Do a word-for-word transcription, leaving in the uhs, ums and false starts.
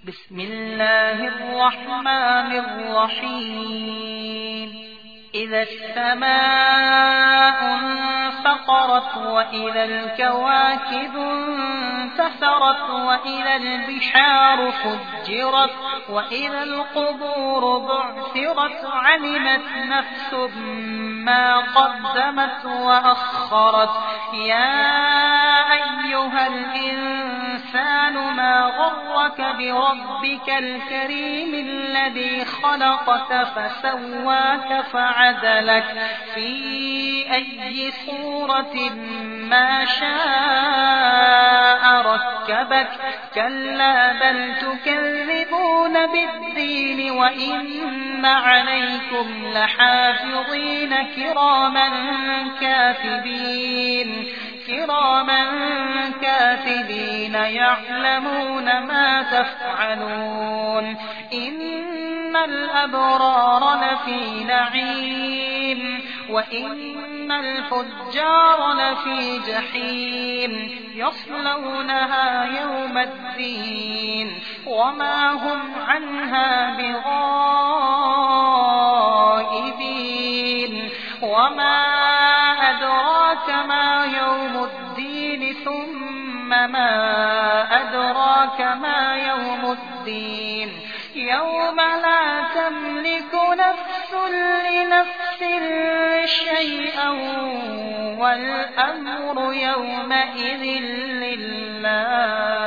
بسم الله الرحمن الرحيم إذا السماء انفطرت وإذا الكواكب انتثرت وإذا البحار فجرت وإذا القبور بعثرت علمت نفس ما قدمت وأخرت يا أيها الإنسان ما غرك بربك الكريم الذي خلقك فسواك فعدلك في أي صورة ما شاء ركبك كلا بل تكذبون بالدين وإن عليكم لحافظين كراما كاتبين كراما كاتبين يعلمون ما تفعلون إن الأبرار لفي نعيم وإن الفجار لفي جحيم يصلونها يوم الدين وما هم عنها بغائبين وما أدراك ما يوم الدين ثم ما أدراك ما يوم الدين يوم لا تملك نفس لنفس شيئا والأمر يومئذ لله.